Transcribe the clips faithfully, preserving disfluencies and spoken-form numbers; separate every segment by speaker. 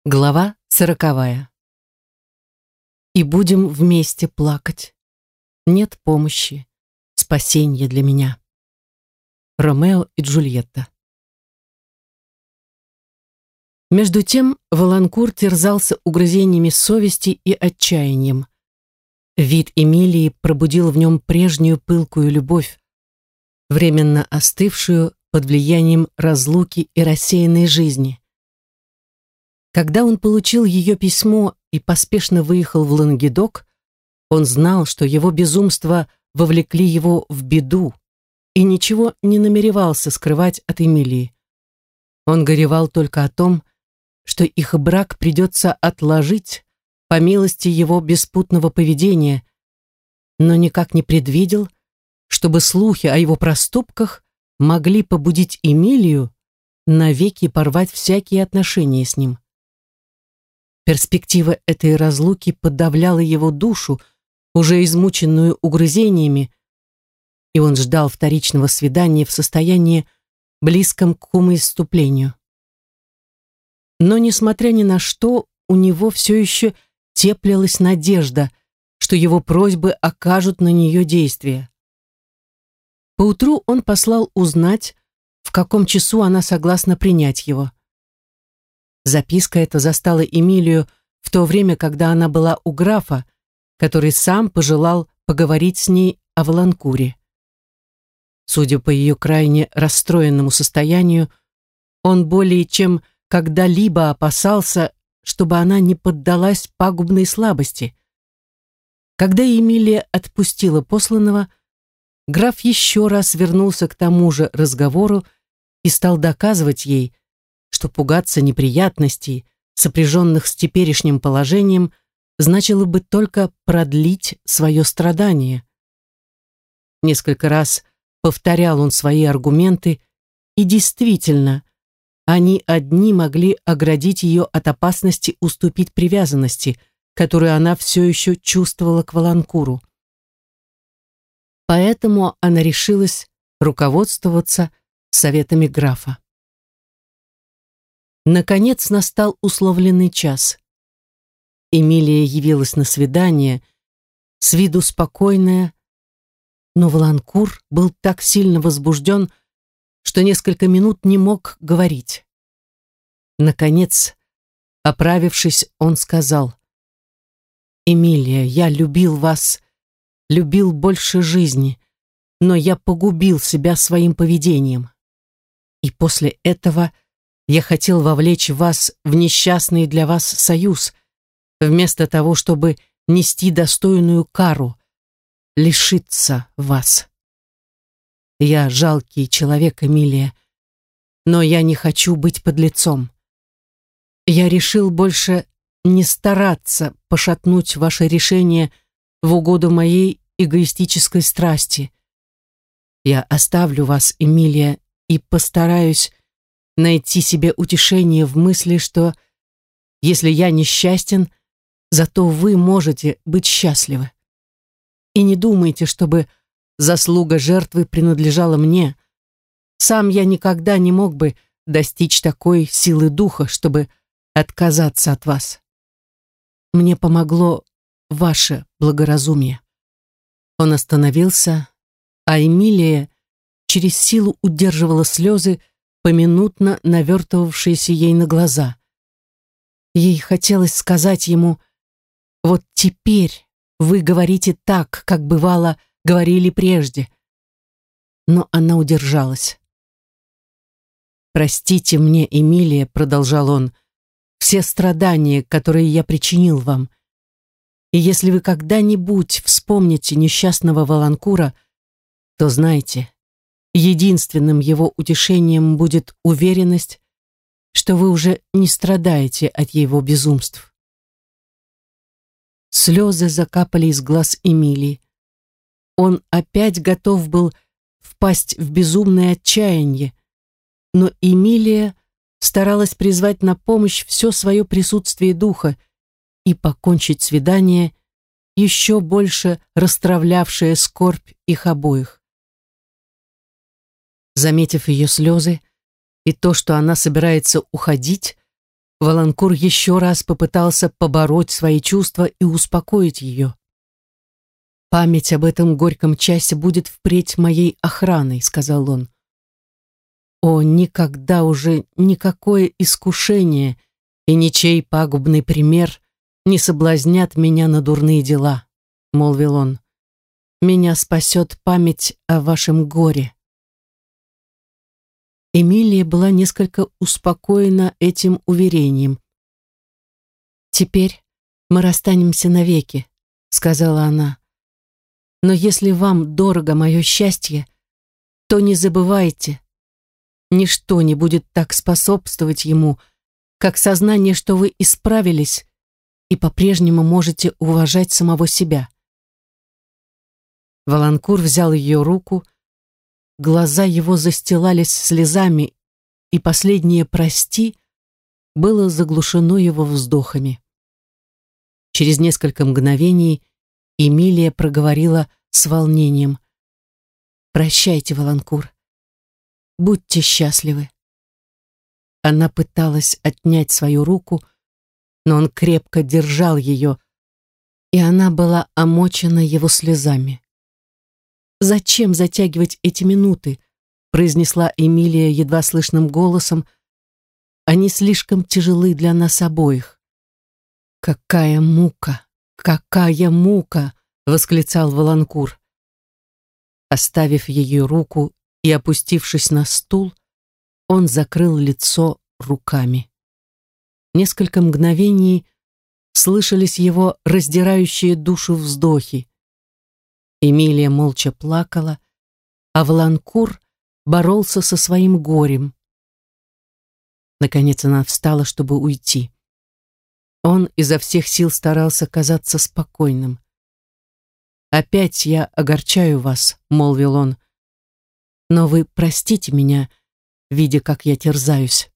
Speaker 1: Глава сороковая. И будем вместе плакать. Нет помощи, спасения для меня. Ромео и Джульетта. Между тем Валанкур терзался угрызениями совести и отчаянием. Вид Эмилии пробудил в нем прежнюю пылкую любовь, временно остывшую под влиянием разлуки и рассеянной жизни. Когда он получил ее письмо и поспешно выехал в Лангедок, он знал, что его безумства вовлекли его в беду и ничего не намеревался скрывать от Эмилии. Он горевал только о том, что их брак придется отложить по милости его беспутного поведения, но никак не предвидел, чтобы слухи о его проступках могли побудить Эмилию навеки порвать всякие отношения с ним. Перспектива этой разлуки подавляла его душу, уже измученную угрызениями, и он ждал вторичного свидания в состоянии, близком к умоиступлению. Но, несмотря ни на что, у него все еще теплилась надежда, что его просьбы окажут на нее действие. Поутру он послал узнать, в каком часу она согласна принять его. Записка эта застала Эмилию в то время, когда она была у графа, который сам пожелал поговорить с ней о Валанкуре. Судя по ее крайне расстроенному состоянию, он более чем когда-либо опасался, чтобы она не поддалась пагубной слабости. Когда Эмилия отпустила посланного, граф еще раз вернулся к тому же разговору и стал доказывать ей, что пугаться неприятностей, сопряженных с теперешним положением, значило бы только продлить свое страдание. Несколько раз повторял он свои аргументы, и действительно, они одни могли оградить ее от опасности уступить привязанности, которую она все еще чувствовала к Валанкуру. Поэтому она решилась руководствоваться советами графа. Наконец настал условленный час. Эмилия явилась на свидание, с виду спокойная, но Валанкур был так сильно возбужден, что несколько минут не мог говорить. Наконец, оправившись, он сказал: «Эмилия, я любил вас, любил больше жизни, но я погубил себя своим поведением. И после этого я хотел вовлечь вас в несчастный для вас союз, вместо того, чтобы нести достойную кару, лишиться вас. Я жалкий человек, Эмилия, но я не хочу быть подлецом. Я решил больше не стараться пошатнуть ваше решение в угоду моей эгоистической страсти. Я оставлю вас, Эмилия, и постараюсь найти себе утешение в мысли, что если я несчастен, зато вы можете быть счастливы. И не думайте, чтобы заслуга жертвы принадлежала мне. Сам я никогда не мог бы достичь такой силы духа, чтобы отказаться от вас. Мне помогло ваше благоразумие». Он остановился, а Эмилия через силу удерживала слезы, поминутно навертывавшиеся ей на глаза. Ей хотелось сказать ему: «Вот теперь вы говорите так, как бывало говорили прежде». Но она удержалась. «Простите мне, Эмилия», — продолжал он, — «все страдания, которые я причинил вам. И если вы когда-нибудь вспомните несчастного Валанкура, то знайте, единственным его утешением будет уверенность, что вы уже не страдаете от его безумств». Слезы закапали из глаз Эмилии. Он опять готов был впасть в безумное отчаяние, но Эмилия старалась призвать на помощь все свое присутствие духа и покончить свидание, еще больше растравлявшее скорбь их обоих. Заметив ее слезы и то, что она собирается уходить, Валанкур еще раз попытался побороть свои чувства и успокоить ее. «Память об этом горьком часе будет впредь моей охраной», — сказал он. «О, никогда уже никакое искушение и ничей пагубный пример не соблазнят меня на дурные дела», — молвил он. «Меня спасет память о вашем горе». Эмилия была несколько успокоена этим уверением. «Теперь мы расстанемся навеки», — сказала она. «Но если вам дорого мое счастье, то не забывайте, ничто не будет так способствовать ему, как сознание, что вы исправились и по-прежнему можете уважать самого себя». Валанкур взял ее руку, глаза его застилались слезами, и последнее «прости» было заглушено его вздохами. Через несколько мгновений Эмилия проговорила с волнением: «Прощайте, Валанкур. Будьте счастливы». Она пыталась отнять свою руку, но он крепко держал ее, и она была омочена его слезами. «Зачем затягивать эти минуты?» — произнесла Эмилия едва слышным голосом. «Они слишком тяжелы для нас обоих». «Какая мука! Какая мука!» — восклицал Валанкур. Оставив ее руку и опустившись на стул, он закрыл лицо руками. Несколько мгновений слышались его раздирающие душу вздохи. Эмилия молча плакала, а Валанкур боролся со своим горем. Наконец она встала, чтобы уйти. Он изо всех сил старался казаться спокойным. «Опять я огорчаю вас», — молвил он, — «но вы простите меня, видя, как я терзаюсь».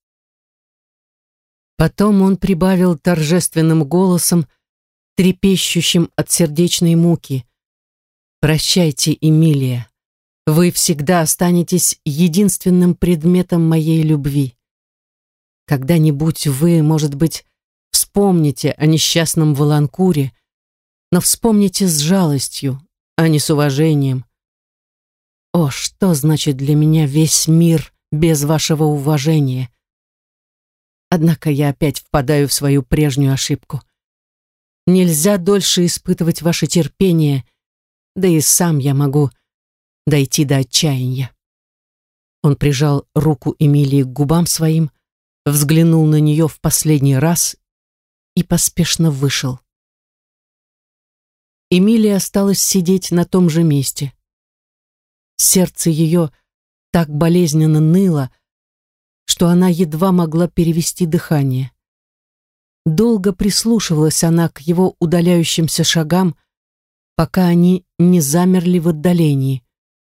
Speaker 1: Потом он прибавил торжественным голосом, трепещущим от сердечной муки: «Прощайте, Эмилия, вы всегда останетесь единственным предметом моей любви. Когда-нибудь вы, может быть, вспомните о несчастном Валанкуре, но вспомните с жалостью, а не с уважением. О, что значит для меня весь мир без вашего уважения? Однако я опять впадаю в свою прежнюю ошибку. Нельзя дольше испытывать ваше терпение, да и сам я могу дойти до отчаяния». Он прижал руку Эмилии к губам своим, взглянул на нее в последний раз и поспешно вышел. Эмилия осталась сидеть на том же месте. Сердце ее так болезненно ныло, что она едва могла перевести дыхание. Долго прислушивалась она к его удаляющимся шагам, пока они не замерли в отдалении.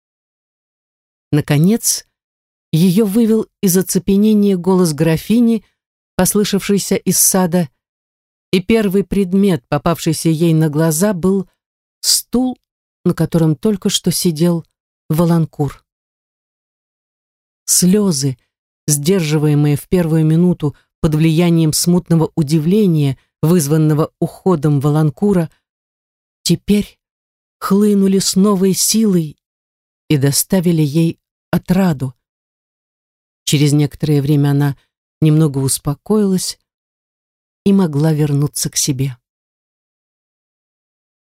Speaker 1: Наконец, ее вывел из оцепенения голос графини, послышавшийся из сада, и первый предмет, попавшийся ей на глаза, был стул, на котором только что сидел Валанкур. Слезы, сдерживаемые в первую минуту под влиянием смутного удивления, вызванного уходом Валанкура, теперь хлынули с новой силой и доставили ей отраду. Через некоторое время она немного успокоилась и могла вернуться к себе.